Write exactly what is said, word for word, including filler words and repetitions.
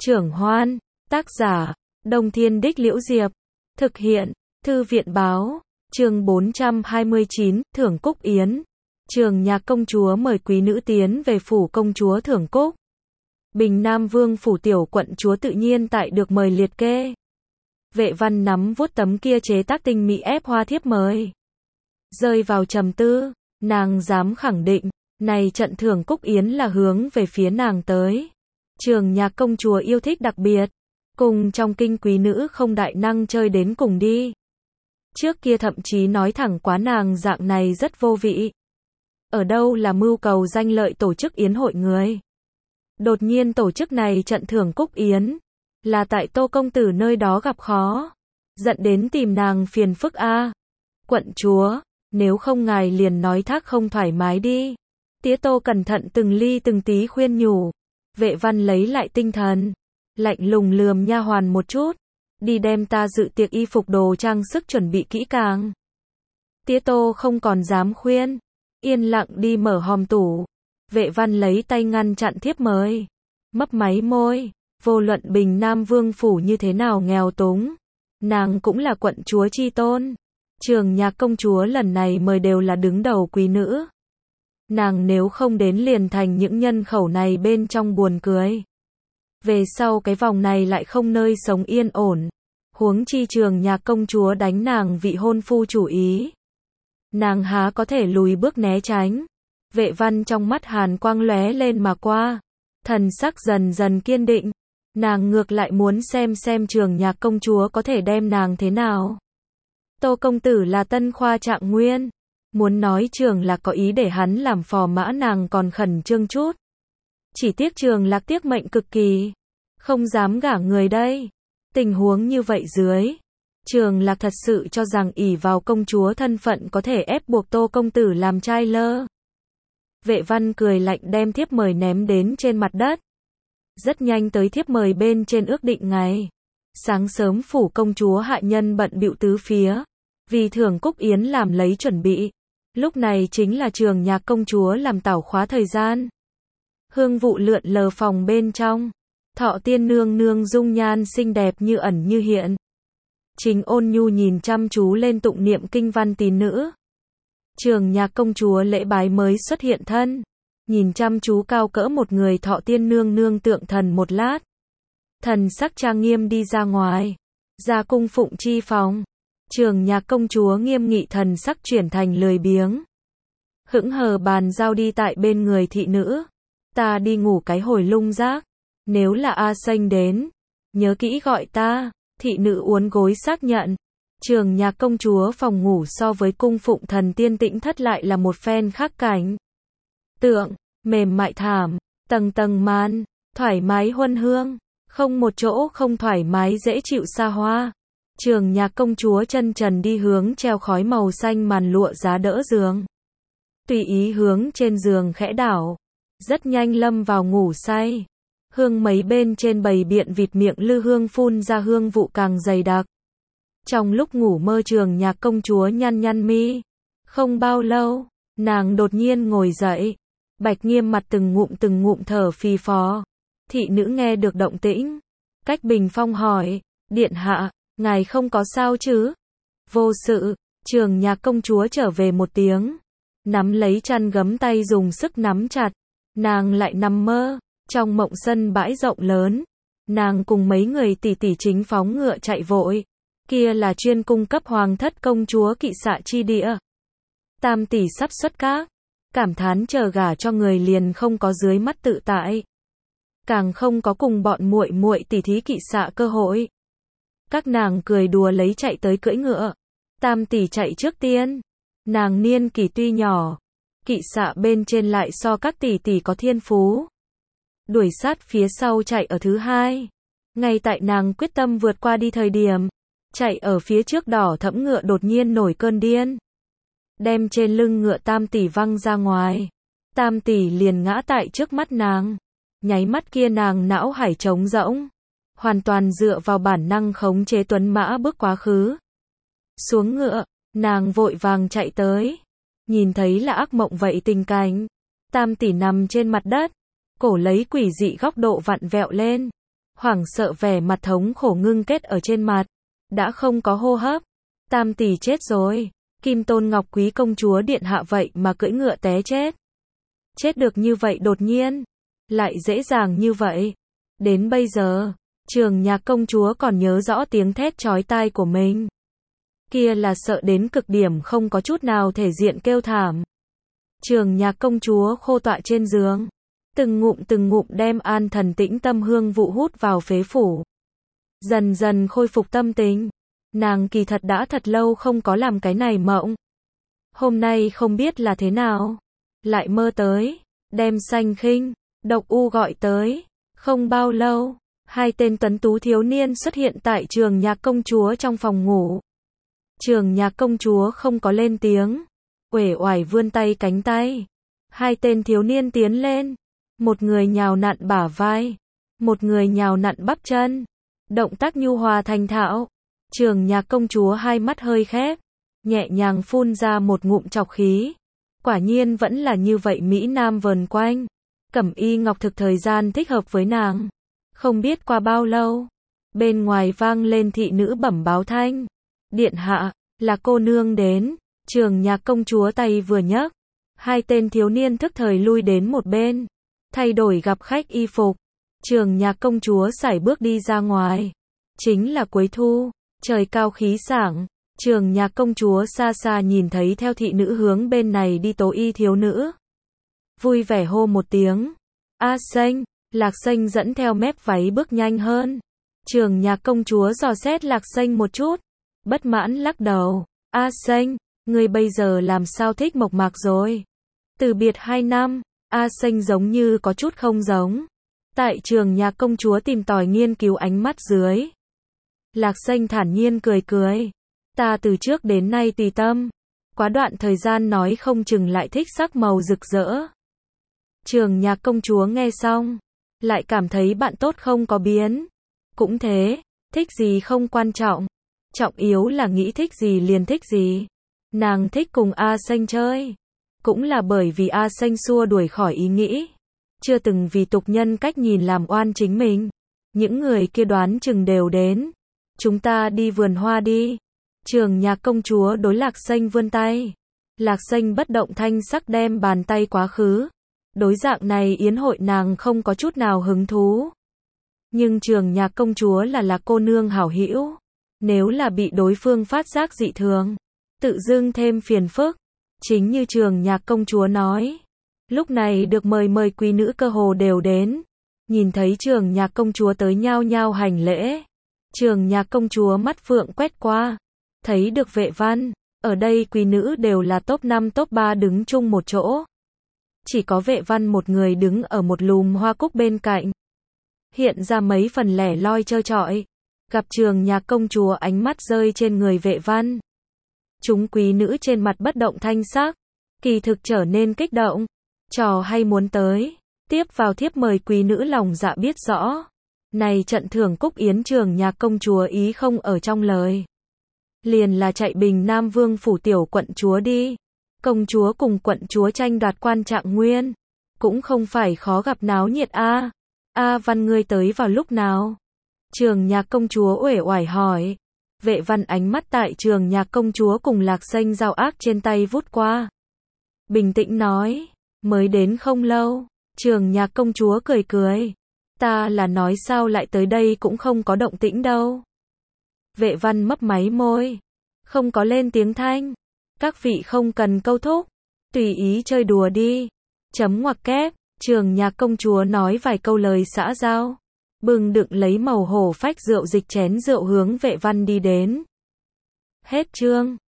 Trưởng Hoan, tác giả, Đông Thiên Đích Liễu Diệp, thực hiện, Thư viện Báo, chương bốn trăm hai mươi chín, Thưởng Cúc Yến. Trường Nhạc công chúa mời quý nữ tiến về phủ công chúa thưởng cúc. Bình Nam Vương phủ tiểu quận chúa tự nhiên tại được mời liệt kê. Vệ Văn nắm vuốt tấm kia chế tác tinh mỹ ép hoa thiếp mời. Rơi vào trầm tư, nàng dám khẳng định, này trận thưởng cúc yến là hướng về phía nàng tới. Trường Nhạc công chúa yêu thích đặc biệt, cùng trong kinh quý nữ không đại năng chơi đến cùng đi. Trước kia thậm chí nói thẳng quá nàng dạng này rất vô vị. Ở đâu là mưu cầu danh lợi tổ chức yến hội người. Đột nhiên tổ chức này trận thưởng cúc yến, là tại Tô công tử nơi đó gặp khó, dẫn đến tìm nàng phiền phức a. À. Quận chúa, nếu không ngài liền nói thác không thoải mái đi. Tía Tô cẩn thận từng ly từng tí khuyên nhủ. Vệ Văn lấy lại tinh thần, lạnh lùng lườm nha hoàn một chút, đi đem ta dự tiệc y phục đồ trang sức chuẩn bị kỹ càng. Tía Tô không còn dám khuyên, yên lặng đi mở hòm tủ. Vệ Văn lấy tay ngăn chặn thiếp mời, mấp máy môi, vô luận Bình Nam Vương phủ như thế nào nghèo túng, nàng cũng là quận chúa chi tôn. Trường Nhạc công chúa lần này mời đều là đứng đầu quý nữ. Nàng nếu không đến liền thành những nhân khẩu này bên trong buồn cười. Về sau cái vòng này lại không nơi sống yên ổn. Huống chi Trường Nhạc công chúa đánh nàng vị hôn phu chủ ý. Nàng há có thể lùi bước né tránh. Vệ Văn trong mắt hàn quang lóe lên mà qua. Thần sắc dần dần kiên định. Nàng ngược lại muốn xem xem Trường Nhạc công chúa có thể đem nàng thế nào. Tô công tử là tân khoa trạng nguyên. Muốn nói Trường Lạc có ý để hắn làm phò mã nàng còn khẩn trương chút. Chỉ tiếc Trường Lạc tiếc mệnh cực kỳ. Không dám gả người đây. Tình huống như vậy dưới. Trường Lạc thật sự cho rằng ỷ vào công chúa thân phận có thể ép buộc Tô công tử làm trai lơ. Vệ Văn cười lạnh đem thiếp mời ném đến trên mặt đất. Rất nhanh tới thiếp mời bên trên ước định ngày. Sáng sớm phủ công chúa hạ nhân bận bịu tứ phía. Vì thưởng cúc yến làm lấy chuẩn bị. Lúc này chính là Trường Nhạc công chúa làm tảo khóa thời gian. Hương vụ lượn lờ phòng bên trong. Thọ tiên nương nương dung nhan xinh đẹp như ẩn như hiện. Trình Ôn Nhu nhìn chăm chú lên tụng niệm kinh văn tín nữ. Trường Nhạc công chúa lễ bái mới xuất hiện thân. Nhìn chăm chú cao cỡ một người Thọ tiên nương nương tượng thần một lát. Thần sắc trang nghiêm đi ra ngoài. Ra cung phụng chi phòng. Trường Nhạc công chúa nghiêm nghị thần sắc chuyển thành lười biếng. Hững hờ bàn giao đi tại bên người thị nữ. Ta đi ngủ cái hồi lung rác. Nếu là A Xanh đến, nhớ kỹ gọi ta. Thị nữ uốn gối xác nhận. Trường Nhạc công chúa phòng ngủ so với cung phụng thần tiên tĩnh thất lại là một phen khác cảnh. Tượng, mềm mại thảm, tầng tầng màn, thoải mái huân hương, không một chỗ không thoải mái dễ chịu xa hoa. Trường Nhạc công chúa chân trần đi hướng treo khói màu xanh màn lụa giá đỡ giường. Tùy ý hướng trên giường khẽ đảo. Rất nhanh lâm vào ngủ say. Hương mấy bên trên bầy biện vịt miệng lư hương phun ra hương vụ càng dày đặc. Trong lúc ngủ mơ Trường Nhạc công chúa nhăn nhăn mi. Không bao lâu, nàng đột nhiên ngồi dậy. Bạch Nghiêm mặt từng ngụm từng ngụm thở phì phò. Thị nữ nghe được động tĩnh. Cách bình phong hỏi, điện hạ, ngài không có sao chứ? Vô sự. Trường Nhạc công chúa trở về một tiếng. Nắm lấy chăn gấm tay dùng sức nắm chặt. Nàng lại nằm mơ. Trong mộng sân bãi rộng lớn. Nàng cùng mấy người tỷ tỷ chính phóng ngựa chạy vội. Kia là chuyên cung cấp hoàng thất công chúa kỵ xạ chi địa. Tam tỷ sắp xuất các. Cảm thán chờ gả cho người liền không có dưới mắt tự tại. Càng không có cùng bọn muội muội tỷ thí kỵ xạ cơ hội. Các nàng cười đùa lấy chạy tới cưỡi ngựa. Tam tỷ chạy trước tiên. Nàng niên kỷ tuy nhỏ. Kỵ xạ bên trên lại so các tỷ tỷ có thiên phú. Đuổi sát phía sau chạy ở thứ hai. Ngay tại nàng quyết tâm vượt qua đi thời điểm. Chạy ở phía trước đỏ thẫm ngựa đột nhiên nổi cơn điên. Đem trên lưng ngựa tam tỷ văng ra ngoài. Tam tỷ liền ngã tại trước mắt nàng. Nháy mắt kia nàng não hải trống rỗng. Hoàn toàn dựa vào bản năng khống chế tuấn mã bước quá khứ. Xuống ngựa, nàng vội vàng chạy tới. Nhìn thấy là ác mộng vậy tình cảnh. Tam tỷ nằm trên mặt đất. Cổ lấy quỷ dị góc độ vặn vẹo lên. Hoảng sợ vẻ mặt thống khổ ngưng kết ở trên mặt. Đã không có hô hấp. Tam tỷ chết rồi. Kim Tôn Ngọc Quý công chúa điện hạ vậy mà cưỡi ngựa té chết. Chết được như vậy đột nhiên. Lại dễ dàng như vậy. Đến bây giờ, Trường Nhạc công chúa còn nhớ rõ tiếng thét chói tai của mình. Kia là sợ đến cực điểm không có chút nào thể diện kêu thảm. Trường Nhạc công chúa khô tọa trên giường. Từng ngụm từng ngụm đem an thần tĩnh tâm hương vụ hút vào phế phủ. Dần dần khôi phục tâm tình. Nàng kỳ thật đã thật lâu không có làm cái này mộng. Hôm nay không biết là thế nào. Lại mơ tới. Đem Sanh Khinh, Độc U gọi tới. Không bao lâu, hai tên tuấn tú thiếu niên xuất hiện tại Trường Nhạc công chúa trong phòng ngủ. Trường Nhạc công chúa không có lên tiếng. Uể oải vươn tay cánh tay. Hai tên thiếu niên tiến lên. Một người nhào nặn bả vai. Một người nhào nặn bắp chân. Động tác nhu hòa thành thạo. Trường Nhạc công chúa hai mắt hơi khép. Nhẹ nhàng phun ra một ngụm trọc khí. Quả nhiên vẫn là như vậy Mỹ Nam vờn quanh. Cẩm y ngọc thực thời gian thích hợp với nàng. Không biết qua bao lâu. Bên ngoài vang lên thị nữ bẩm báo thanh. Điện hạ, là cô nương đến. Trường Nhạc công chúa tay vừa nhấc. Hai tên thiếu niên thức thời lui đến một bên. Thay đổi gặp khách y phục. Trường Nhạc công chúa sải bước đi ra ngoài. Chính là cuối thu. Trời cao khí sảng. Trường Nhạc công chúa xa xa nhìn thấy theo thị nữ hướng bên này đi tố y thiếu nữ. Vui vẻ hô một tiếng. A Xanh, Lạc Xanh dẫn theo mép váy bước nhanh hơn. Trường Nhạc công chúa dò xét Lạc Xanh một chút. Bất mãn lắc đầu. A Xanh, ngươi bây giờ làm sao thích Mộc Mạc rồi? Từ biệt hai năm, A Xanh giống như có chút không giống. Tại Trường Nhạc công chúa tìm tòi nghiên cứu ánh mắt dưới. Lạc Xanh thản nhiên cười cười. Ta từ trước đến nay tùy tâm. Quá đoạn thời gian nói không chừng lại thích sắc màu rực rỡ. Trường Nhạc công chúa nghe xong. Lại cảm thấy bạn tốt không có biến. Cũng thế, thích gì không quan trọng. Trọng yếu là nghĩ thích gì liền thích gì. Nàng thích cùng A Xanh chơi. Cũng là bởi vì A Xanh xua đuổi khỏi ý nghĩ. Chưa từng vì tục nhân cách nhìn làm oan chính mình. Những người kia đoán chừng đều đến. Chúng ta đi vườn hoa đi. Trường Nhạc công chúa đối Lạc Xanh vươn tay. Lạc Xanh bất động thanh sắc đem bàn tay quá khứ. Đối dạng này yến hội nàng không có chút nào hứng thú. Nhưng Trường Nhạc công chúa là Lạc cô nương hảo hữu. Nếu là bị đối phương phát giác dị thường, tự dưng thêm phiền phức. Chính như Trường Nhạc công chúa nói. Lúc này được mời mời quý nữ cơ hồ đều đến. Nhìn thấy Trường Nhạc công chúa tới nhao nhao hành lễ. Trường Nhạc công chúa mắt phượng quét qua. Thấy được Vệ Văn. Ở đây quý nữ đều là top năm top ba đứng chung một chỗ. Chỉ có Vệ Văn một người đứng ở một lùm hoa cúc bên cạnh. Hiện ra mấy phần lẻ loi trơ trọi. Gặp Trường Nhạc công chúa ánh mắt rơi trên người Vệ Văn. Chúng quý nữ trên mặt bất động thanh sắc. Kỳ thực trở nên kích động. Trò hay muốn tới. Tiếp vào thiếp mời quý nữ lòng dạ biết rõ. Này trận thưởng cúc yến Trường Nhạc công chúa ý không ở trong lời. Liền là chạy Bình Nam Vương phủ tiểu quận chúa đi. Công chúa cùng quận chúa tranh đoạt quan trạng nguyên. Cũng không phải khó gặp náo nhiệt a. A Văn ngươi tới vào lúc nào? Trường Nhạc công chúa uể oải hỏi. Vệ Văn ánh mắt tại Trường Nhạc công chúa cùng Lạc Xanh giao ác trên tay vút qua. Bình tĩnh nói. Mới đến không lâu. Trường Nhạc công chúa cười cười. Ta là nói sao lại tới đây cũng không có động tĩnh đâu. Vệ Văn mấp máy môi. Không có lên tiếng thanh. Các vị không cần câu thúc. Tùy ý chơi đùa đi. Chấm ngoặc kép. Trường Nhạc công chúa nói vài câu lời xã giao. Bừng đựng lấy màu hổ phách rượu dịch chén rượu hướng Vệ Văn đi đến. Hết chương.